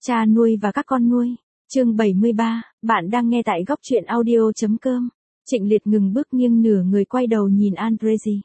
Cha nuôi và các con nuôi. Chương 73, bạn đang nghe tại góc truyện audio.com. Trịnh Liệt ngừng bước nghiêng nửa người quay đầu nhìn Andrei.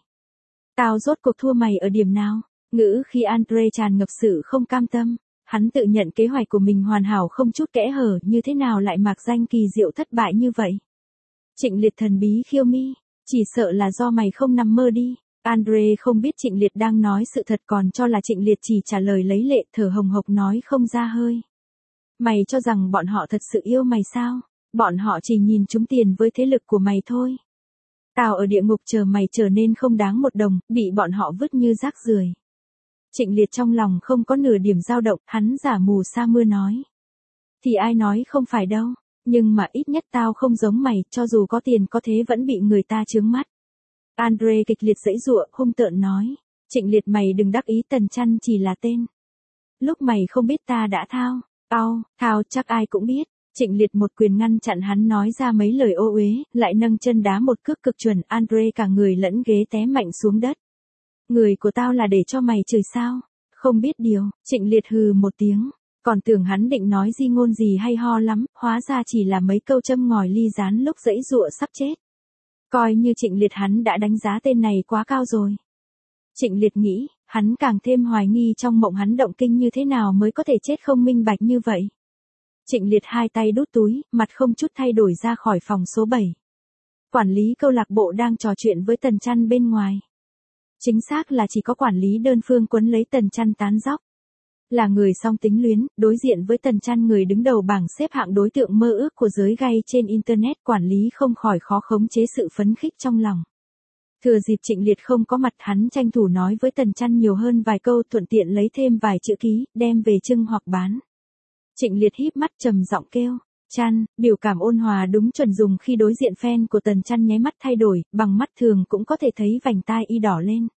Tao rốt cuộc thua mày ở điểm nào? Ngữ khi Andrei tràn ngập sự không cam tâm. Hắn tự nhận kế hoạch của mình hoàn hảo không chút kẽ hở, như thế nào lại mạc danh kỳ diệu thất bại như vậy? Trịnh Liệt thần bí khiêu mi, chỉ sợ là do mày không nằm mơ đi. Andre không biết Trịnh Liệt đang nói sự thật, còn cho là Trịnh Liệt chỉ trả lời lấy lệ, thở hồng hộc nói không ra hơi. Mày cho rằng bọn họ thật sự yêu mày sao? Bọn họ chỉ nhìn trúng tiền với thế lực của mày thôi. Tao ở địa ngục chờ mày trở nên không đáng một đồng, bị bọn họ vứt như rác rưởi. Trịnh Liệt trong lòng không có nửa điểm dao động, hắn giả mù sa mưa nói. Thì ai nói không phải đâu, nhưng mà ít nhất tao không giống mày, cho dù có tiền có thế vẫn bị người ta chướng mắt. Andre kịch liệt giãy giụa, hung tợn nói. Trịnh Liệt, mày đừng đắc ý, Tần Chăn chỉ là tên. Lúc mày không biết ta đã thao. Thao chắc ai cũng biết. Trịnh Liệt một quyền ngăn chặn hắn nói ra mấy lời ô uế, lại nâng chân đá một cước cực chuẩn, Andre cả người lẫn ghế té mạnh xuống đất. Người của tao là để cho mày chửi sao? Không biết điều. Trịnh Liệt hừ một tiếng. Còn tưởng hắn định nói di ngôn gì hay ho lắm, hóa ra chỉ là mấy câu châm ngòi ly gián lúc giãy giụa sắp chết. Coi như Trịnh Liệt hắn đã đánh giá tên này quá cao rồi. Trịnh Liệt nghĩ, hắn càng thêm hoài nghi trong mộng hắn động kinh như thế nào mới có thể chết không minh bạch như vậy. Trịnh Liệt hai tay đút túi, mặt không chút thay đổi ra khỏi phòng số 7. Quản lý câu lạc bộ đang trò chuyện với Tần Chăn bên ngoài. Chính xác là chỉ có quản lý đơn phương quấn lấy Tần Chăn tán dóc. Là người song tính luyến, đối diện với Tần Chăn, người đứng đầu bảng xếp hạng đối tượng mơ ước của giới gay trên Internet, quản lý không khỏi khó khống chế sự phấn khích trong lòng. Thừa dịp Trịnh Liệt không có mặt, hắn tranh thủ nói với Tần Chăn nhiều hơn vài câu, thuận tiện lấy thêm vài chữ ký, đem về trưng hoặc bán. Trịnh Liệt híp mắt trầm giọng kêu, Chăn, biểu cảm ôn hòa đúng chuẩn dùng khi đối diện fan của Tần Chăn nháy mắt thay đổi, bằng mắt thường cũng có thể thấy vành tai y đỏ lên.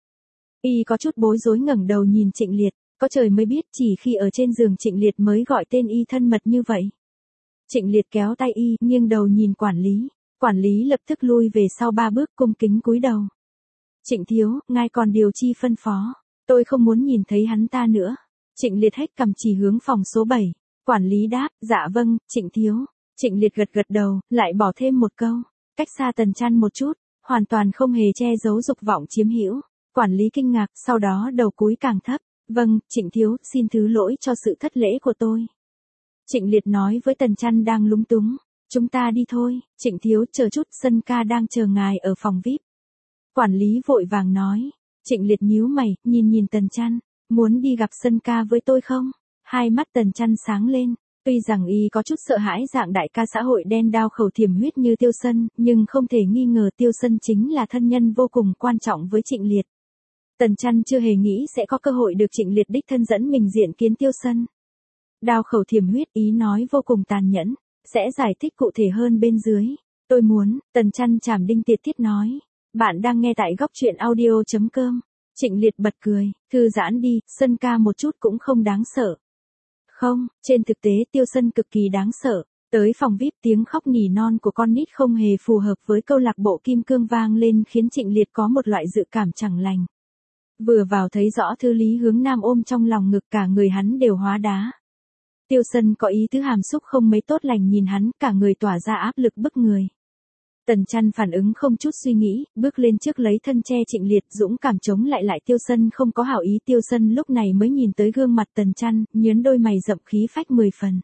Y có chút bối rối ngẩng đầu nhìn Trịnh Liệt. Có trời mới biết, chỉ khi ở trên giường Trịnh Liệt mới gọi tên y thân mật như vậy. Trịnh Liệt kéo tay y, nghiêng đầu nhìn quản lý. Quản lý lập tức lui về sau 3 bước, cung kính cúi đầu. Trịnh thiếu, ngài còn điều chi phân phó. Tôi không muốn nhìn thấy hắn ta nữa. Trịnh Liệt hét cầm chỉ hướng phòng số 7. Quản lý đáp, dạ vâng, Trịnh thiếu. Trịnh Liệt gật đầu, lại bỏ thêm một câu. Cách xa Tần Chăn một chút, hoàn toàn không hề che giấu dục vọng chiếm hữu. Quản lý kinh ngạc, sau đó đầu cúi càng thấp. Vâng, Trịnh thiếu, xin thứ lỗi cho sự thất lễ của tôi. Trịnh Liệt nói với Tần Chăn đang lúng túng. Chúng ta đi thôi, Trịnh thiếu, chờ chút, Sân ca đang chờ ngài ở phòng VIP. Quản lý vội vàng nói. Trịnh Liệt nhíu mày, nhìn Tần Chăn. Muốn đi gặp Sân ca với tôi không? Hai mắt Tần Chăn sáng lên. Tuy rằng y có chút sợ hãi dạng đại ca xã hội đen đao khẩu thiểm huyết như Tiêu Sân, nhưng không thể nghi ngờ Tiêu Sân chính là thân nhân vô cùng quan trọng với Trịnh Liệt. Tần Chăn chưa hề nghĩ sẽ có cơ hội được Trịnh Liệt đích thân dẫn mình diện kiến Tiêu Sân. Đao khẩu thiểm huyết, ý nói vô cùng tàn nhẫn, sẽ giải thích cụ thể hơn bên dưới. Tôi muốn, Tần Chăn chảm đinh tiệt tiết nói. Bạn đang nghe tại góc truyện audio.com. Trịnh Liệt bật cười, thư giãn đi, Sân ca một chút cũng không đáng sợ. Không, trên thực tế Tiêu Sân cực kỳ đáng sợ. Tới phòng VIP, tiếng khóc nỉ non của con nít không hề phù hợp với câu lạc bộ Kim Cương vang lên, khiến Trịnh Liệt có một loại dự cảm chẳng lành. Vừa vào thấy rõ thư Lý Hướng Nam ôm trong lòng ngực, cả người hắn đều hóa đá. Tiêu Sân có ý tứ hàm xúc không mấy tốt lành nhìn hắn, cả người tỏa ra áp lực bức người. Tần Chăn phản ứng không chút suy nghĩ, bước lên trước lấy thân che Trịnh Liệt, dũng cảm chống lại Tiêu Sân không có hảo ý. Tiêu Sân lúc này mới nhìn tới gương mặt Tần Chăn, nhớn đôi mày rậm, khí phách 10 phần.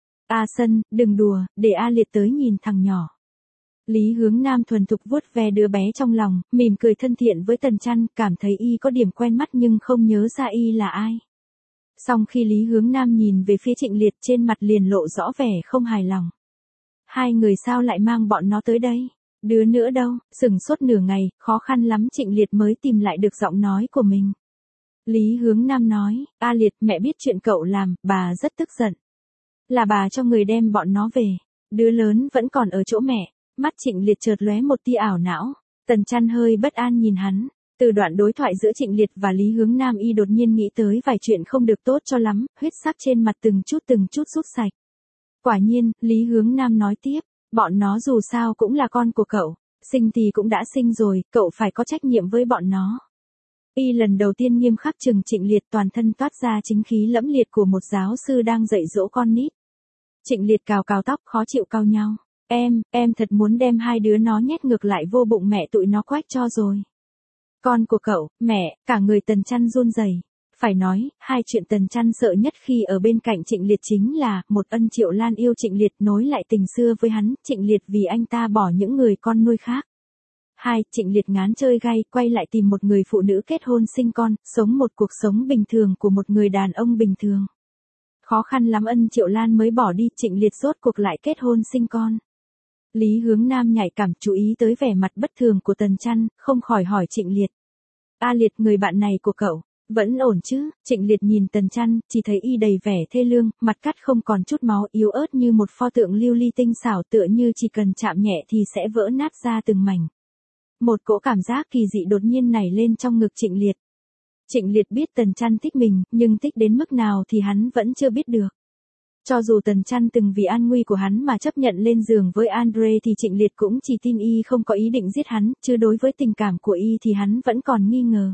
A Sân, đừng đùa, để A Liệt tới nhìn thằng nhỏ. Lý Hướng Nam thuần thục vuốt ve đứa bé trong lòng, mỉm cười thân thiện với Tần Chăn, cảm thấy y có điểm quen mắt nhưng không nhớ ra y là ai. Song khi Lý Hướng Nam nhìn về phía Trịnh Liệt, trên mặt liền lộ rõ vẻ không hài lòng. Hai người sao lại mang bọn nó tới đây? Đứa nữa đâu? Sửng sốt nửa ngày, khó khăn lắm Trịnh Liệt mới tìm lại được giọng nói của mình. Lý Hướng Nam nói, A Liệt, mẹ biết chuyện cậu làm, bà rất tức giận. Là bà cho người đem bọn nó về. Đứa lớn vẫn còn ở chỗ mẹ. Mắt Trịnh Liệt chợt lóe một tia ảo não. Tần Chăn hơi bất an nhìn hắn. Từ đoạn đối thoại giữa Trịnh Liệt và Lý Hướng Nam, y đột nhiên nghĩ tới vài chuyện không được tốt cho lắm, huyết sắc trên mặt từng chút rút sạch. Quả nhiên, Lý Hướng Nam nói tiếp, bọn nó dù sao cũng là con của cậu, sinh thì cũng đã sinh rồi, cậu phải có trách nhiệm với bọn nó. Y lần đầu tiên nghiêm khắc trừng Trịnh Liệt, toàn thân toát ra chính khí lẫm liệt của một giáo sư đang dạy dỗ con nít. Trịnh Liệt cào cào tóc khó chịu cau nhau. Em thật muốn đem hai đứa nó nhét ngược lại vô bụng mẹ tụi nó quách cho rồi. Con của cậu, mẹ, cả người Tần Chăn run rẩy. Phải nói, hai chuyện Tần Chăn sợ nhất khi ở bên cạnh Trịnh Liệt chính là, một, ân Triệu Lan yêu Trịnh Liệt nối lại tình xưa với hắn, Trịnh Liệt vì anh ta bỏ những người con nuôi khác. Hai, Trịnh Liệt ngán chơi gay, quay lại tìm một người phụ nữ kết hôn sinh con, sống một cuộc sống bình thường của một người đàn ông bình thường. Khó khăn lắm ân Triệu Lan mới bỏ đi, Trịnh Liệt rốt cuộc lại kết hôn sinh con. Lý Hướng Nam nhạy cảm chú ý tới vẻ mặt bất thường của Tần Chăn, không khỏi hỏi Trịnh Liệt. A Liệt, người bạn này của cậu, vẫn ổn chứ? Trịnh Liệt nhìn Tần Chăn, chỉ thấy y đầy vẻ thê lương, mặt cắt không còn chút máu, yếu ớt như một pho tượng lưu ly tinh xảo, tựa như chỉ cần chạm nhẹ thì sẽ vỡ nát ra từng mảnh. Một cỗ cảm giác kỳ dị đột nhiên nảy lên trong ngực Trịnh Liệt. Trịnh Liệt biết Tần Chăn thích mình, nhưng thích đến mức nào thì hắn vẫn chưa biết được. Cho dù Tần Chăn từng vì an nguy của hắn mà chấp nhận lên giường với Andre thì Trịnh Liệt cũng chỉ tin y không có ý định giết hắn, chứ đối với tình cảm của y thì hắn vẫn còn nghi ngờ.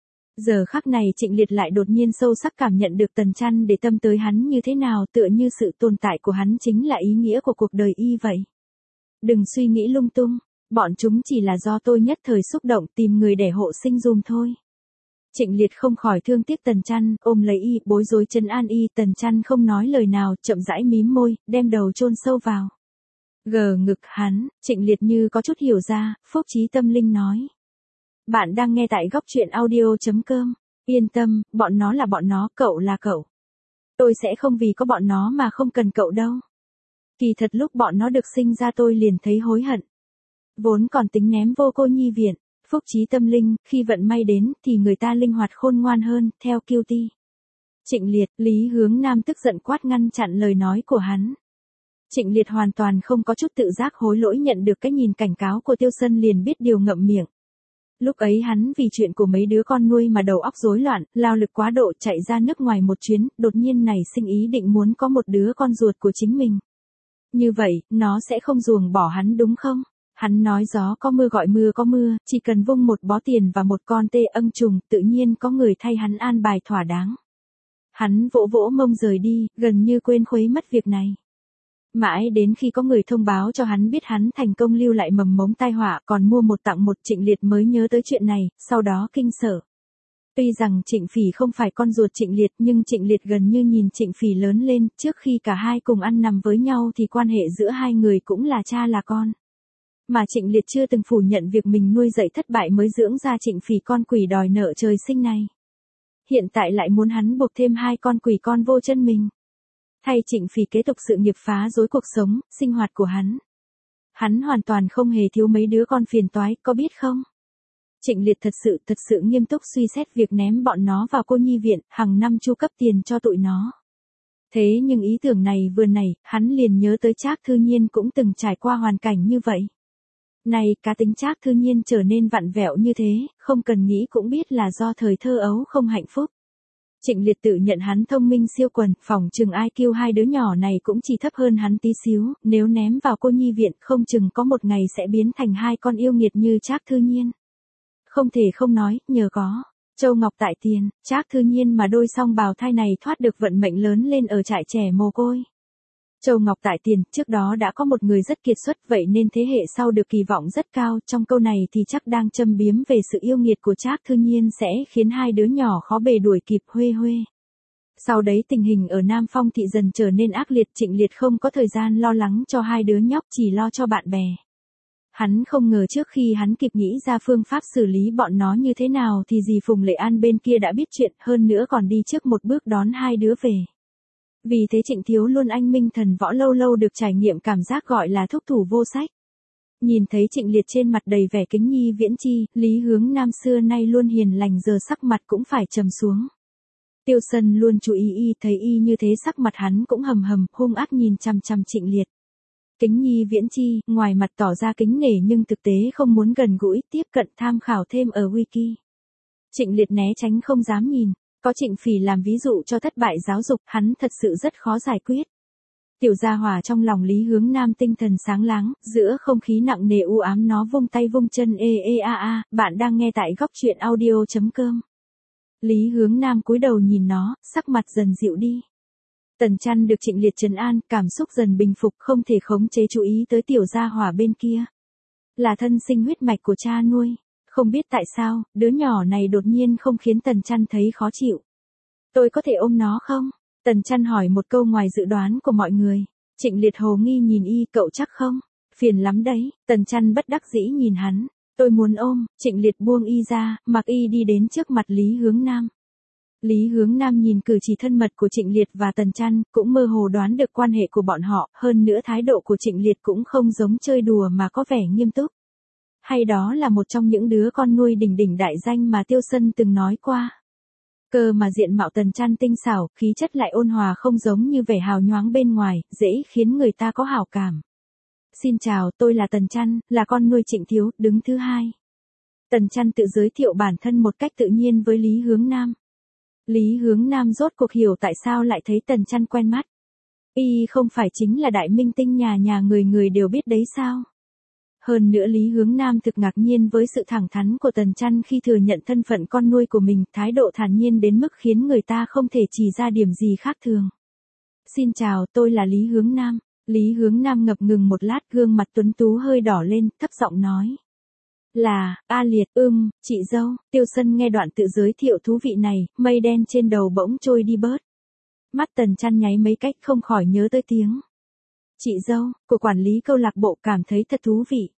Giờ khắc này Trịnh Liệt lại đột nhiên sâu sắc cảm nhận được Tần Chăn để tâm tới hắn như thế nào, tựa như sự tồn tại của hắn chính là ý nghĩa của cuộc đời y vậy. Đừng suy nghĩ lung tung, bọn chúng chỉ là do tôi nhất thời xúc động tìm người để hộ sinh dùm thôi. Trịnh Liệt không khỏi thương tiếc Tần Chăn, ôm lấy y, bối rối trấn an y. Tần Chăn không nói lời nào, chậm rãi mím môi, đem đầu chôn sâu vào ngực hắn. Trịnh Liệt như có chút hiểu ra, phúc trí tâm linh nói. Bạn đang nghe tại góc truyện audio.com. Yên tâm, bọn nó là bọn nó, cậu là cậu. Tôi sẽ không vì có bọn nó mà không cần cậu đâu. Kỳ thật lúc bọn nó được sinh ra tôi liền thấy hối hận. Vốn còn tính ném vô cô nhi viện. Phúc trí tâm linh, khi vận may đến thì người ta linh hoạt khôn ngoan hơn, theo kiêu ti. Trịnh Liệt, Lý Hướng Nam tức giận quát ngăn chặn lời nói của hắn. Trịnh Liệt hoàn toàn không có chút tự giác hối lỗi, nhận được cái nhìn cảnh cáo của Tiêu Sân liền biết điều ngậm miệng. Lúc ấy hắn vì chuyện của mấy đứa con nuôi mà đầu óc rối loạn, lao lực quá độ chạy ra nước ngoài một chuyến, đột nhiên nảy sinh ý định muốn có một đứa con ruột của chính mình. Như vậy, nó sẽ không ruồng bỏ hắn đúng không? Hắn nói gió có mưa gọi mưa có mưa, chỉ cần vung một bó tiền và một con tê ưng trùng, tự nhiên có người thay hắn an bài thỏa đáng. Hắn vỗ vỗ mông rời đi, gần như quên khuấy mất việc này. Mãi đến khi có người thông báo cho hắn biết hắn thành công lưu lại mầm mống tai họa, còn mua một tặng một, Trịnh Liệt mới nhớ tới chuyện này, sau đó kinh sợ. Tuy rằng Trịnh Phỉ không phải con ruột Trịnh Liệt, nhưng Trịnh Liệt gần như nhìn Trịnh Phỉ lớn lên, trước khi cả hai cùng ăn nằm với nhau thì quan hệ giữa hai người cũng là cha là con. Mà Trịnh Liệt chưa từng phủ nhận việc mình nuôi dạy thất bại mới dưỡng ra Trịnh Phỉ con quỷ đòi nợ trời sinh này. Hiện tại lại muốn hắn buộc thêm hai con quỷ con vô chân mình. Thay Trịnh Phỉ kế tục sự nghiệp phá rối cuộc sống, sinh hoạt của hắn. Hắn hoàn toàn không hề thiếu mấy đứa con phiền toái, có biết không? Trịnh Liệt thật sự nghiêm túc suy xét việc ném bọn nó vào cô nhi viện, hàng năm chu cấp tiền cho tụi nó. Thế nhưng ý tưởng này vừa nảy, hắn liền nhớ tới Trác Thư Nhiên cũng từng trải qua hoàn cảnh như vậy. Này, cá tính Trác Thư Nhiên trở nên vặn vẹo như thế, không cần nghĩ cũng biết là do thời thơ ấu không hạnh phúc. Trịnh Liệt tự nhận hắn thông minh siêu quần, phỏng chừng IQ hai đứa nhỏ này cũng chỉ thấp hơn hắn tí xíu, nếu ném vào cô nhi viện không chừng có một ngày sẽ biến thành hai con yêu nghiệt như Trác Thư Nhiên. Không thể không nói, nhờ có Châu Ngọc tại tiền, Trác Thư Nhiên mà đôi song bào thai này thoát được vận mệnh lớn lên ở trại trẻ mồ côi. Châu Ngọc tại tiền, trước đó đã có một người rất kiệt xuất, vậy nên thế hệ sau được kỳ vọng rất cao, trong câu này thì chắc đang châm biếm về sự yêu nghiệt của Trác Thư Nhiên sẽ khiến hai đứa nhỏ khó bề đuổi kịp Huê Huê. Sau đấy tình hình ở Nam Phong thị dần trở nên ác liệt, Trịnh Liệt không có thời gian lo lắng cho hai đứa nhóc, chỉ lo cho bạn bè. Hắn không ngờ trước khi hắn kịp nghĩ ra phương pháp xử lý bọn nó như thế nào thì dì Phùng Lệ An bên kia đã biết chuyện, hơn nữa còn đi trước một bước đón hai đứa về. Vì thế Trịnh Thiếu luôn anh minh thần võ lâu lâu được trải nghiệm cảm giác gọi là thúc thủ vô sách. Nhìn thấy Trịnh Liệt trên mặt đầy vẻ kính nhi viễn chi, Lý Hướng Nam xưa nay luôn hiền lành giờ sắc mặt cũng phải trầm xuống. Tiêu Sân luôn chú ý y, thấy y như thế sắc mặt hắn cũng hầm hầm, hung ác nhìn chằm chằm Trịnh Liệt. Kính nhi viễn chi, ngoài mặt tỏ ra kính nể nhưng thực tế không muốn gần gũi, tiếp cận tham khảo thêm ở wiki. Trịnh Liệt né tránh không dám nhìn, có Trịnh Phỉ làm ví dụ cho thất bại giáo dục, hắn thật sự rất khó giải quyết. Tiểu gia hỏa trong lòng Lý Hướng Nam tinh thần sáng láng, giữa không khí nặng nề u ám nó vung tay vung chân bạn đang nghe tại góc truyện audio.com. Lý Hướng Nam cúi đầu nhìn nó, sắc mặt dần dịu đi. Tần Chăn được Trịnh Liệt trấn an, cảm xúc dần bình phục, không thể khống chế chú ý tới tiểu gia hỏa bên kia. Là thân sinh huyết mạch của cha nuôi. Không biết tại sao, đứa nhỏ này đột nhiên không khiến Tần Chăn thấy khó chịu. Tôi có thể ôm nó không? Tần Chăn hỏi một câu ngoài dự đoán của mọi người. Trịnh Liệt hồ nghi nhìn y, cậu chắc không? Phiền lắm đấy. Tần Chăn bất đắc dĩ nhìn hắn. Tôi muốn ôm. Trịnh Liệt buông y ra, mặc y đi đến trước mặt Lý Hướng Nam. Lý Hướng Nam nhìn cử chỉ thân mật của Trịnh Liệt và Tần Chăn, cũng mơ hồ đoán được quan hệ của bọn họ, hơn nữa thái độ của Trịnh Liệt cũng không giống chơi đùa mà có vẻ nghiêm túc. Hay đó là một trong những đứa con nuôi đỉnh đỉnh đại danh mà Tiêu Sân từng nói qua. Cơ mà diện mạo Tần Chăn tinh xảo, khí chất lại ôn hòa không giống như vẻ hào nhoáng bên ngoài, dễ khiến người ta có hảo cảm. Xin chào, tôi là Tần Chăn, là con nuôi Trịnh Thiếu, đứng thứ hai. Tần Chăn tự giới thiệu bản thân một cách tự nhiên với Lý Hướng Nam. Lý Hướng Nam rốt cuộc hiểu tại sao lại thấy Tần Chăn quen mắt. Y không phải chính là đại minh tinh nhà người người đều biết đấy sao? Hơn nữa Lý Hướng Nam thực ngạc nhiên với sự thẳng thắn của Tần Chăn khi thừa nhận thân phận con nuôi của mình, thái độ thản nhiên đến mức khiến người ta không thể chỉ ra điểm gì khác thường. Xin chào, tôi là Lý Hướng Nam. Lý Hướng Nam ngập ngừng một lát, gương mặt tuấn tú hơi đỏ lên, thấp giọng nói. Là, A Liệt, chị dâu. Tiêu Sân nghe đoạn tự giới thiệu thú vị này, mây đen trên đầu bỗng trôi đi bớt. Mắt Tần Chăn nháy mấy cách không khỏi nhớ tới tiếng. Chị dâu, của quản lý câu lạc bộ cảm thấy thật thú vị.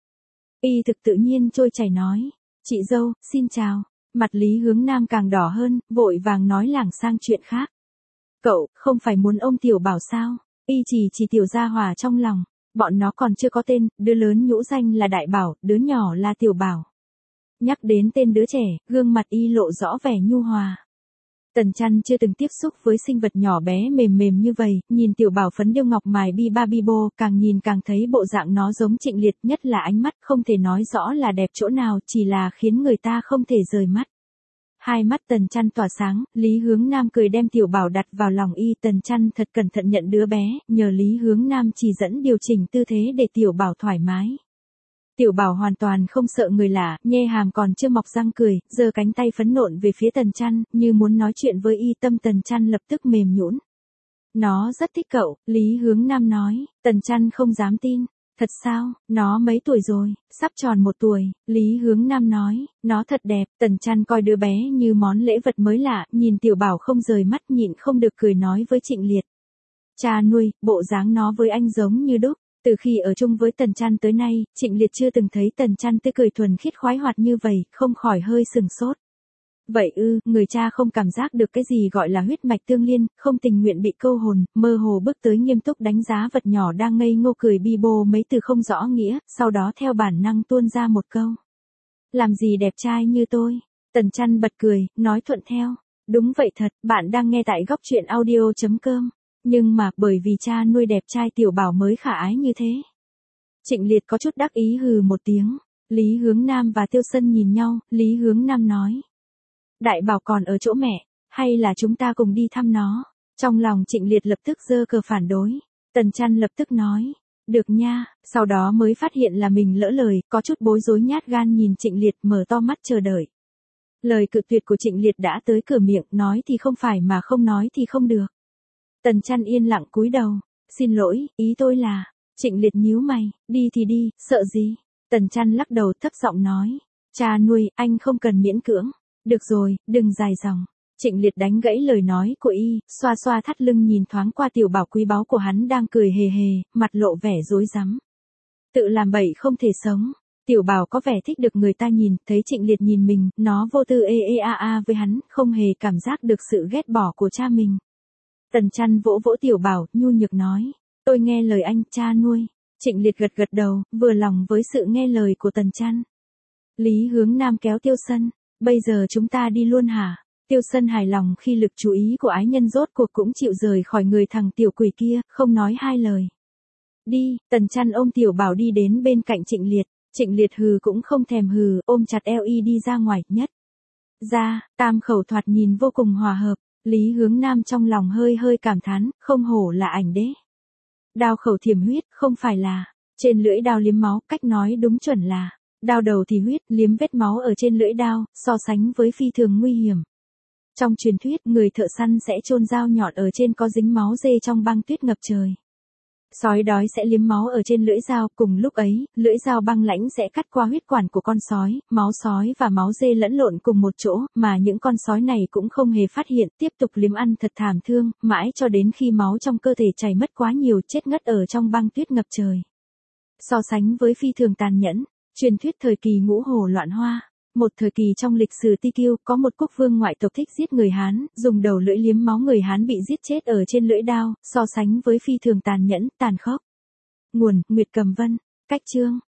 Y thực tự nhiên trôi chảy nói. Chị dâu, xin chào. Mặt Lý Hướng Nam càng đỏ hơn, vội vàng nói lảng sang chuyện khác. Cậu, không phải muốn ôm tiểu bảo sao? Y chỉ tiểu gia hỏa trong lòng. Bọn nó còn chưa có tên, đứa lớn nhũ danh là Đại Bảo, đứa nhỏ là Tiểu Bảo. Nhắc đến tên đứa trẻ, gương mặt y lộ rõ vẻ nhu hòa. Tần Chăn chưa từng tiếp xúc với sinh vật nhỏ bé mềm mềm như vậy, nhìn Tiểu Bảo phấn điêu ngọc mài bi ba bi bô, càng nhìn càng thấy bộ dạng nó giống Trịnh Liệt, nhất là ánh mắt không thể nói rõ là đẹp chỗ nào, chỉ là khiến người ta không thể rời mắt. Hai mắt Tần Chăn tỏa sáng, Lý Hướng Nam cười đem Tiểu Bảo đặt vào lòng y. Tần Chăn thật cẩn thận nhận đứa bé, nhờ Lý Hướng Nam chỉ dẫn điều chỉnh tư thế để Tiểu Bảo thoải mái. Tiểu Bảo hoàn toàn không sợ người lạ, nhe hàm còn chưa mọc răng cười, giơ cánh tay phấn nộn về phía Tần Chăn, như muốn nói chuyện với y. Tâm Tần Chăn lập tức mềm nhũn. Nó rất thích cậu, Lý Hướng Nam nói. Tần Chăn không dám tin. Thật sao, nó mấy tuổi rồi? Sắp tròn 1 tuổi, Lý Hướng Nam nói. Nó thật đẹp. Tần Chăn coi đứa bé như món lễ vật mới lạ, nhìn Tiểu Bảo không rời mắt, nhịn không được cười nói với Trịnh Liệt. Cha nuôi, bộ dáng nó với anh giống như đúc. Từ khi ở chung với Tần Chăn tới nay, Trịnh Liệt chưa từng thấy Tần Chăn tươi cười thuần khiết khoái hoạt như vậy, không khỏi hơi sừng sốt. Vậy người cha không cảm giác được cái gì gọi là huyết mạch tương liên, không tình nguyện bị câu hồn, mơ hồ bước tới nghiêm túc đánh giá vật nhỏ đang ngây ngô cười bi bô mấy từ không rõ nghĩa, sau đó theo bản năng tuôn ra một câu. Làm gì đẹp trai như tôi? Tần Chăn bật cười, nói thuận theo. Đúng vậy thật, bạn đang nghe tại góc truyện audio.com. Nhưng mà, bởi vì cha nuôi đẹp trai Tiểu Bảo mới khả ái như thế. Trịnh Liệt có chút đắc ý hừ một tiếng. Lý Hướng Nam và Tiêu Sân nhìn nhau, Lý Hướng Nam nói. Đại Bảo còn ở chỗ mẹ, hay là chúng ta cùng đi thăm nó? Trong lòng Trịnh Liệt lập tức giơ cờ phản đối. Tần Chăn lập tức nói. Được nha, sau đó mới phát hiện là mình lỡ lời, có chút bối rối nhát gan nhìn Trịnh Liệt mở to mắt chờ đợi. Lời cự tuyệt của Trịnh Liệt đã tới cửa miệng, nói thì không phải mà không nói thì không được. Tần Chăn yên lặng cúi đầu. Xin lỗi, ý tôi là. Trịnh Liệt nhíu mày, đi thì đi, sợ gì? Tần Chăn lắc đầu thấp giọng nói. Cha nuôi, anh không cần miễn cưỡng. Được rồi, đừng dài dòng. Trịnh Liệt đánh gãy lời nói của y, xoa xoa thắt lưng nhìn thoáng qua Tiểu Bảo quý báu của hắn đang cười hề hề, mặt lộ vẻ rối rắm. Tự làm bậy không thể sống. Tiểu Bảo có vẻ thích được người ta nhìn, thấy Trịnh Liệt nhìn mình, nó vô tư a với hắn, không hề cảm giác được sự ghét bỏ của cha mình. Tần Chăn vỗ vỗ Tiểu Bảo, nhu nhược nói. Tôi nghe lời anh, cha nuôi. Trịnh Liệt gật gật đầu, vừa lòng với sự nghe lời của Tần Chăn. Lý Hướng Nam kéo Tiêu Sân. Bây giờ chúng ta đi luôn hả? Tiêu Sân hài lòng khi lực chú ý của ái nhân rốt cuộc cũng chịu rời khỏi người thằng tiểu quỷ kia, không nói hai lời. Đi, Tần Chăn ôm Tiểu Bảo đi đến bên cạnh Trịnh Liệt. Trịnh Liệt hừ cũng không thèm hừ, ôm chặt eo y đi ra ngoài, nhất. Ra, tam khẩu thoạt nhìn vô cùng hòa hợp. Lý Hướng Nam trong lòng hơi cảm thán, không hổ là ảnh đế. Đao khẩu thiểm huyết, không phải là. Trên lưỡi đao liếm máu, cách nói đúng chuẩn là. Đao đầu thì huyết, liếm vết máu ở trên lưỡi đao, so sánh với phi thường nguy hiểm. Trong truyền thuyết, người thợ săn sẽ chôn dao nhọn ở trên có dính máu dê trong băng tuyết ngập trời. Sói đói sẽ liếm máu ở trên lưỡi dao, cùng lúc ấy, lưỡi dao băng lãnh sẽ cắt qua huyết quản của con sói, máu sói và máu dê lẫn lộn cùng một chỗ, mà những con sói này cũng không hề phát hiện, tiếp tục liếm ăn thật thảm thương, mãi cho đến khi máu trong cơ thể chảy mất quá nhiều, chết ngất ở trong băng tuyết ngập trời. So sánh với phi thường tàn nhẫn, truyền thuyết thời kỳ Ngũ Hổ loạn hoa. Một thời kỳ trong lịch sử Ti Kiêu, có một quốc vương ngoại tộc thích giết người Hán, dùng đầu lưỡi liếm máu người Hán bị giết chết ở trên lưỡi đao, so sánh với phi thường tàn nhẫn, tàn khốc. Nguồn: Nguyệt Cầm Vân. Cách chương: